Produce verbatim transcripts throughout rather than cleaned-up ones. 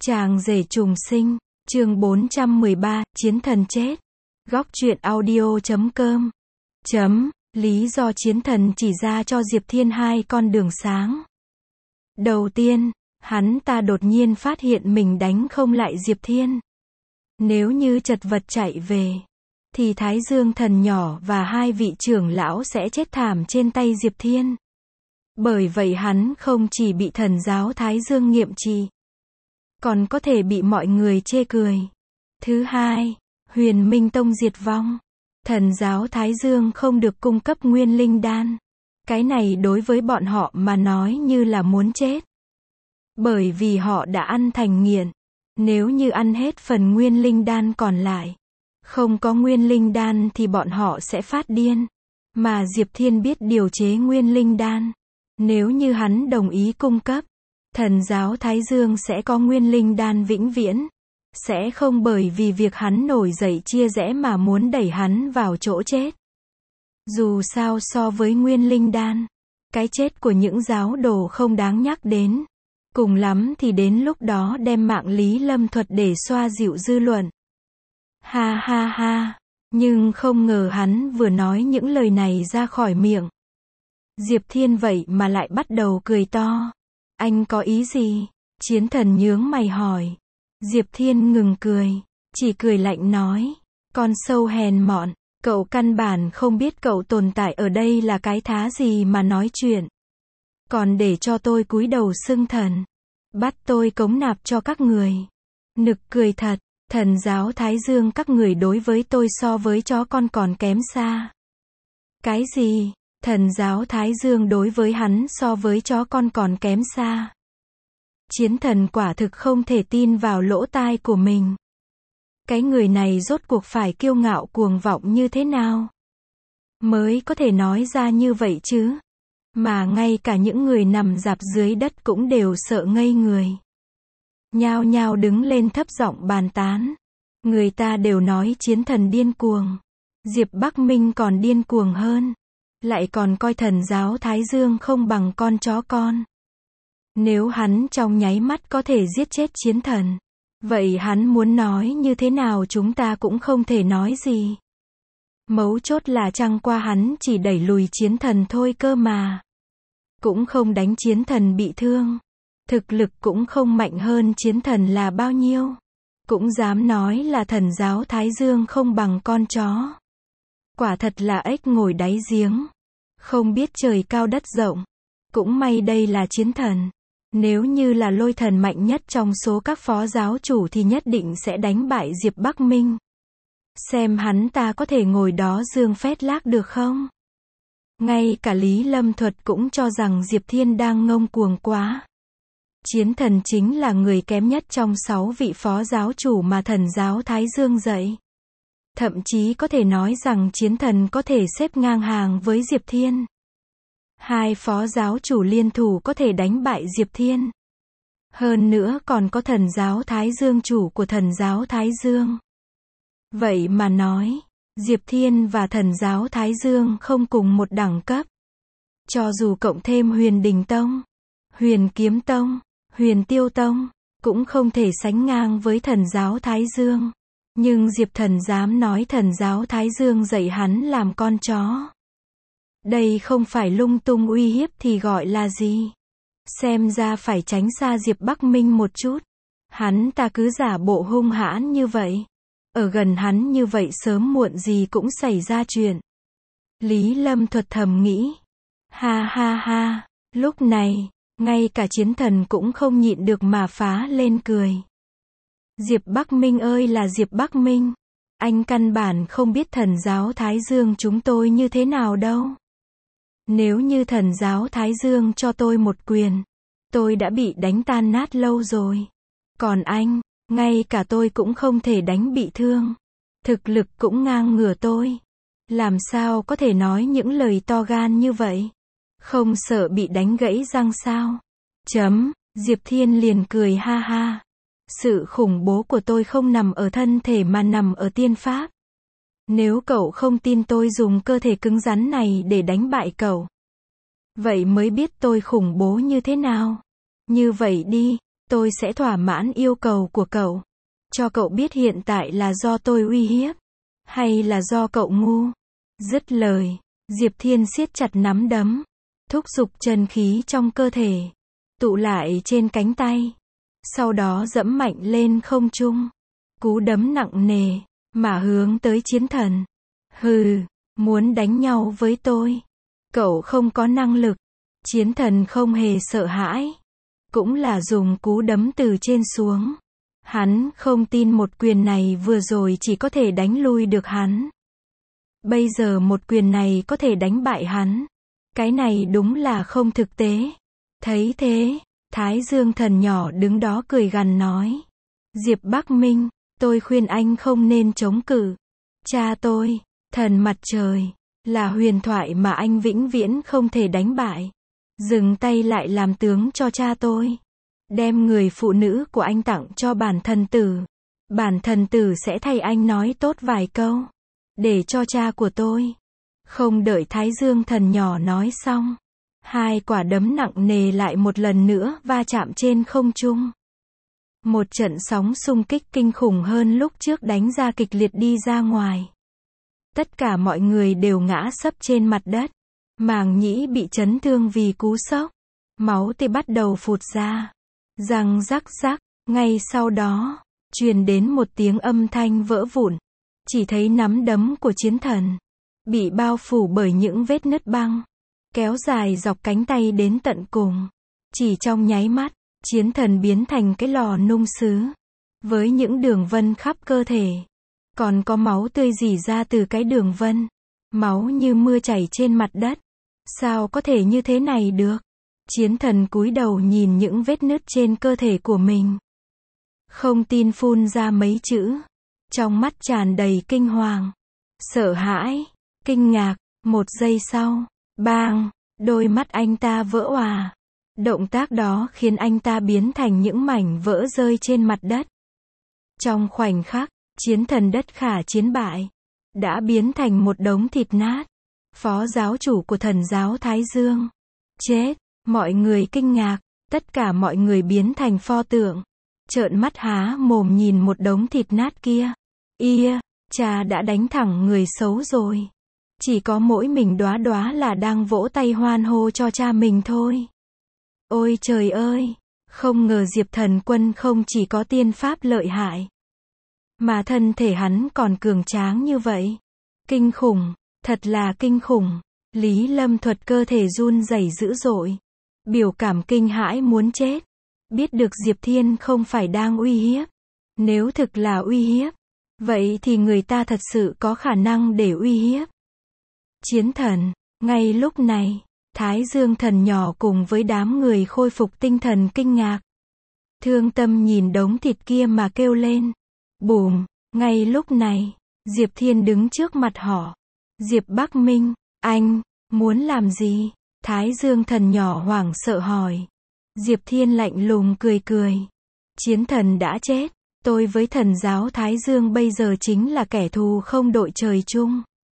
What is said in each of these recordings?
Chàng rể trùng sinh, chương bốn trăm mười ba, chiến thần chết. Góc truyện audio chấm com. Chấm, lý do chiến thần chỉ ra cho Diệp Thiên hai con đường sáng. Đầu tiên, hắn ta đột nhiên phát hiện mình đánh không lại Diệp Thiên. Nếu như chật vật chạy về, thì Thái Dương thần nhỏ và hai vị trưởng lão sẽ chết thảm trên tay Diệp Thiên. Bởi vậy hắn không chỉ bị thần giáo Thái Dương nghiệm trì, còn có thể bị mọi người chê cười. Thứ hai, Huyền Minh Tông diệt vong. Thần giáo Thái Dương không được cung cấp nguyên linh đan. Cái này đối với bọn họ mà nói như là muốn chết. Bởi vì họ đã ăn thành nghiện. Nếu như ăn hết phần nguyên linh đan còn lại, không có nguyên linh đan thì bọn họ sẽ phát điên. Mà Diệp Thiên biết điều chế nguyên linh đan. Nếu như hắn đồng ý cung cấp, thần giáo Thái Dương sẽ có nguyên linh đan vĩnh viễn. Sẽ không bởi vì việc hắn nổi dậy chia rẽ mà muốn đẩy hắn vào chỗ chết. Dù sao so với nguyên linh đan, cái chết của những giáo đồ không đáng nhắc đến. Cùng lắm thì đến lúc đó đem mạng Lý Lâm thuật để xoa dịu dư luận. Ha ha ha, nhưng không ngờ hắn vừa nói những lời này ra khỏi miệng. Diệp Thiên vậy mà lại bắt đầu cười to. Anh có ý gì? Chiến thần nhướng mày hỏi. Diệp Thiên ngừng cười, chỉ cười lạnh nói. Con sâu hèn mọn, cậu căn bản không biết cậu tồn tại ở đây là cái thá gì mà nói chuyện. Còn để cho tôi cúi đầu xưng thần. Bắt tôi cống nạp cho các người. Nực cười thật, thần giáo Thái Dương các người đối với tôi so với chó con còn kém xa. Cái gì? Thần giáo Thái Dương đối với hắn so với chó con còn kém xa. Chiến thần quả thực không thể tin vào lỗ tai của mình. Cái người này rốt cuộc phải kiêu ngạo cuồng vọng như thế nào mới có thể nói ra như vậy chứ? Mà ngay cả những người nằm rạp dưới đất cũng đều sợ ngây người. Nhao nhao đứng lên thấp giọng bàn tán. Người ta đều nói chiến thần điên cuồng. Diệp Bắc Minh còn điên cuồng hơn. Lại còn coi thần giáo Thái Dương không bằng con chó con. Nếu hắn trong nháy mắt có thể giết chết chiến thần, vậy hắn muốn nói như thế nào chúng ta cũng không thể nói gì. Mấu chốt là chăng qua hắn chỉ đẩy lùi chiến thần thôi cơ mà. Cũng không đánh chiến thần bị thương. Thực lực cũng không mạnh hơn chiến thần là bao nhiêu. Cũng dám nói là thần giáo Thái Dương không bằng con chó. Quả thật là ếch ngồi đáy giếng. Không biết trời cao đất rộng. Cũng may đây là chiến thần. Nếu như là lôi thần mạnh nhất trong số các phó giáo chủ thì nhất định sẽ đánh bại Diệp Bắc Minh. Xem hắn ta có thể ngồi đó dương phét lác được không? Ngay cả Lý Lâm Thuật cũng cho rằng Diệp Thiên đang ngông cuồng quá. Chiến thần chính là người kém nhất trong sáu vị phó giáo chủ mà thần giáo Thái Dương dạy. Thậm chí có thể nói rằng chiến thần có thể xếp ngang hàng với Diệp Thiên. Hai phó giáo chủ liên thủ có thể đánh bại Diệp Thiên. Hơn nữa còn có thần giáo Thái Dương chủ của thần giáo Thái Dương. Vậy mà nói, Diệp Thiên và thần giáo Thái Dương không cùng một đẳng cấp. Cho dù cộng thêm Huyền Đình Tông, Huyền Kiếm Tông, Huyền Tiêu Tông, cũng không thể sánh ngang với thần giáo Thái Dương. Nhưng Diệp thần dám nói thần giáo Thái Dương dạy hắn làm con chó. Đây không phải lung tung uy hiếp thì gọi là gì? Xem ra phải tránh xa Diệp Bắc Minh một chút. Hắn ta cứ giả bộ hung hãn như vậy. Ở gần hắn như vậy sớm muộn gì cũng xảy ra chuyện. Lý Lâm Thuật thầm nghĩ. Ha ha ha, lúc này, ngay cả chiến thần cũng không nhịn được mà phá lên cười. Diệp Bắc Minh ơi là Diệp Bắc Minh. Anh căn bản không biết thần giáo Thái Dương chúng tôi như thế nào đâu. Nếu như thần giáo Thái Dương cho tôi một quyền, tôi đã bị đánh tan nát lâu rồi. Còn anh, ngay cả tôi cũng không thể đánh bị thương. Thực lực cũng ngang ngửa tôi. Làm sao có thể nói những lời to gan như vậy? Không sợ bị đánh gãy răng sao? Chấm, Diệp Thiên liền cười ha ha. Sự khủng bố của tôi không nằm ở thân thể mà nằm ở tiên pháp. Nếu cậu không tin tôi dùng cơ thể cứng rắn này để đánh bại cậu, vậy mới biết tôi khủng bố như thế nào. Như vậy đi, tôi sẽ thỏa mãn yêu cầu của cậu. Cho cậu biết hiện tại là do tôi uy hiếp, hay là do cậu ngu. Dứt lời, Diệp Thiên siết chặt nắm đấm, thúc giục chân khí trong cơ thể, tụ lại trên cánh tay. Sau đó dẫm mạnh lên không trung. Cú đấm nặng nề, mà hướng tới chiến thần. Hừ, muốn đánh nhau với tôi. Cậu không có năng lực. Chiến thần không hề sợ hãi. Cũng là dùng cú đấm từ trên xuống. Hắn không tin một quyền này vừa rồi chỉ có thể đánh lui được hắn. Bây giờ một quyền này có thể đánh bại hắn. Cái này đúng là không thực tế. Thấy thế, Thái Dương thần nhỏ đứng đó cười gằn nói. Diệp Bắc Minh, tôi khuyên anh không nên chống cự. Cha tôi, thần mặt trời, là huyền thoại mà anh vĩnh viễn không thể đánh bại. Dừng tay lại làm tướng cho cha tôi. Đem người phụ nữ của anh tặng cho bản thần tử. Bản thần tử sẽ thay anh nói tốt vài câu. Để cho cha của tôi. Không đợi Thái Dương thần nhỏ nói xong. Hai quả đấm nặng nề lại một lần nữa va chạm trên không trung. Một trận sóng xung kích kinh khủng hơn lúc trước đánh ra kịch liệt đi ra ngoài. Tất cả mọi người đều ngã sấp trên mặt đất. Màng nhĩ bị chấn thương vì cú sốc. Máu tươi bắt đầu phụt ra. Răng rắc rắc, ngay sau đó, truyền đến một tiếng âm thanh vỡ vụn. Chỉ thấy nắm đấm của chiến thần bị bao phủ bởi những vết nứt băng, kéo dài dọc cánh tay đến tận cùng. Chỉ trong nháy mắt, chiến thần biến thành cái lò nung sứ, với những đường vân khắp cơ thể. Còn có máu tươi rỉ ra từ cái đường vân. Máu như mưa chảy trên mặt đất. Sao có thể như thế này được? Chiến thần cúi đầu nhìn những vết nứt trên cơ thể của mình. Không tin phun ra mấy chữ. Trong mắt tràn đầy kinh hoàng, sợ hãi, kinh ngạc. Một giây sau, bang, đôi mắt anh ta vỡ òa. Động tác đó khiến anh ta biến thành những mảnh vỡ rơi trên mặt đất. Trong khoảnh khắc, chiến thần đất khả chiến bại, đã biến thành một đống thịt nát. Phó giáo chủ của thần giáo Thái Dương chết. Mọi người kinh ngạc. Tất cả mọi người biến thành pho tượng, trợn mắt há mồm nhìn một đống thịt nát kia. Ia, cha đã đánh thẳng người xấu rồi. Chỉ có mỗi mình Đóa Đóa là đang vỗ tay hoan hô cho cha mình thôi. Ôi trời ơi, không ngờ Diệp Thần Quân không chỉ có tiên pháp lợi hại, mà thân thể hắn còn cường tráng như vậy. Kinh khủng, thật là kinh khủng. Lý Lâm Thuật cơ thể run rẩy dữ dội, biểu cảm kinh hãi muốn chết. Biết được Diệp Thiên không phải đang uy hiếp. Nếu thực là uy hiếp, vậy thì người ta thật sự có khả năng để uy hiếp. Chiến thần, ngay lúc này, Thái Dương thần nhỏ cùng với đám người khôi phục tinh thần kinh ngạc. Thương tâm nhìn đống thịt kia mà kêu lên. Bùm, ngay lúc này, Diệp Thiên đứng trước mặt họ. Diệp Bắc Minh, anh, muốn làm gì? Thái Dương thần nhỏ hoảng sợ hỏi. Diệp Thiên lạnh lùng cười cười. Chiến thần đã chết. Tôi với thần giáo Thái Dương bây giờ chính là kẻ thù không đội trời chung.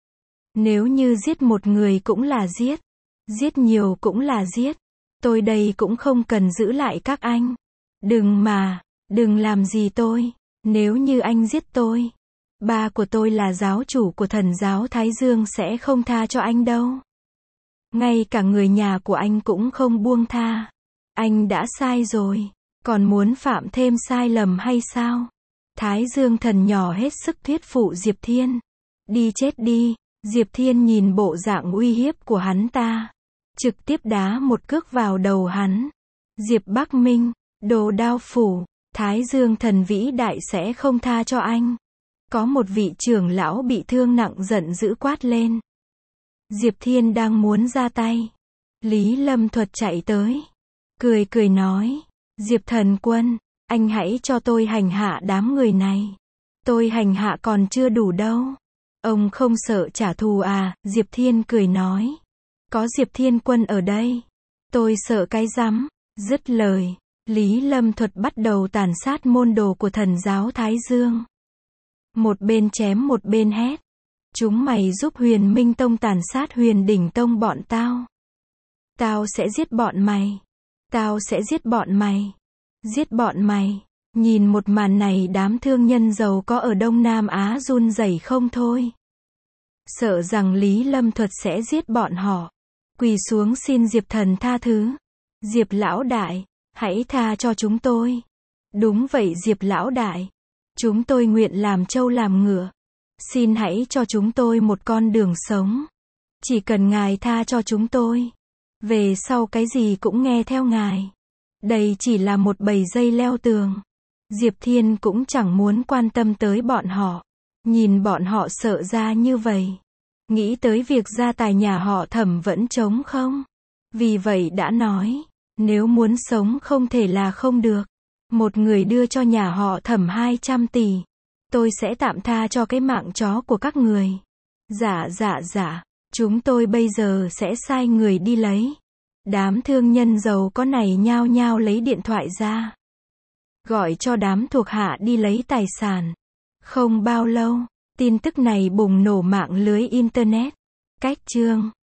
Nếu như giết một người cũng là giết, giết nhiều cũng là giết, tôi đây cũng không cần giữ lại các anh. Đừng mà, đừng làm gì tôi. Nếu như anh giết tôi, ba của tôi là giáo chủ của thần giáo Thái Dương sẽ không tha cho anh đâu. Ngay cả người nhà của anh cũng không buông tha. Anh đã sai rồi, còn muốn phạm thêm sai lầm hay sao? Thái Dương thần nhỏ hết sức thuyết phụ Diệp Thiên. Đi chết đi. Diệp Thiên nhìn bộ dạng uy hiếp của hắn ta, trực tiếp đá một cước vào đầu hắn. Diệp Bắc Minh, đồ đao phủ, Thái Dương thần vĩ đại sẽ không tha cho anh. Có một vị trưởng lão bị thương nặng giận dữ quát lên. Diệp Thiên đang muốn ra tay. Lý Lâm Thuật chạy tới, cười cười nói. Diệp Thần Quân, anh hãy cho tôi hành hạ đám người này. Tôi hành hạ còn chưa đủ đâu. Ông không sợ trả thù à? Diệp Thiên cười nói. Có Diệp Thiên Quân ở đây, tôi sợ cái rắm. Dứt lời, Lý Lâm Thuật bắt đầu tàn sát môn đồ của thần giáo Thái Dương. Một bên chém một bên hét. Chúng mày giúp Huyền Minh Tông tàn sát Huyền Đỉnh Tông bọn tao. Tao sẽ giết bọn mày. Tao sẽ giết bọn mày. Giết bọn mày. Nhìn một màn này đám thương nhân giàu có ở Đông Nam Á run rẩy không thôi. Sợ rằng Lý Lâm Thuật sẽ giết bọn họ. Quỳ xuống xin Diệp Thần tha thứ. Diệp lão đại, hãy tha cho chúng tôi. Đúng vậy Diệp lão đại. Chúng tôi nguyện làm trâu làm ngựa. Xin hãy cho chúng tôi một con đường sống. Chỉ cần ngài tha cho chúng tôi. Về sau cái gì cũng nghe theo ngài. Đây chỉ là một bầy dây leo tường. Diệp Thiên cũng chẳng muốn quan tâm tới bọn họ. Nhìn bọn họ sợ ra như vậy. Nghĩ tới việc gia tài nhà họ Thẩm vẫn trống không. Vì vậy đã nói. Nếu muốn sống không thể là không được. Một người đưa cho nhà họ Thẩm hai trăm tỷ. Tôi sẽ tạm tha cho cái mạng chó của các người. Dạ dạ dạ. Chúng tôi bây giờ sẽ sai người đi lấy. Đám thương nhân giàu có này nhao nhao lấy điện thoại ra. Gọi cho đám thuộc hạ đi lấy tài sản. Không bao lâu, tin tức này bùng nổ mạng lưới Internet. Cách chương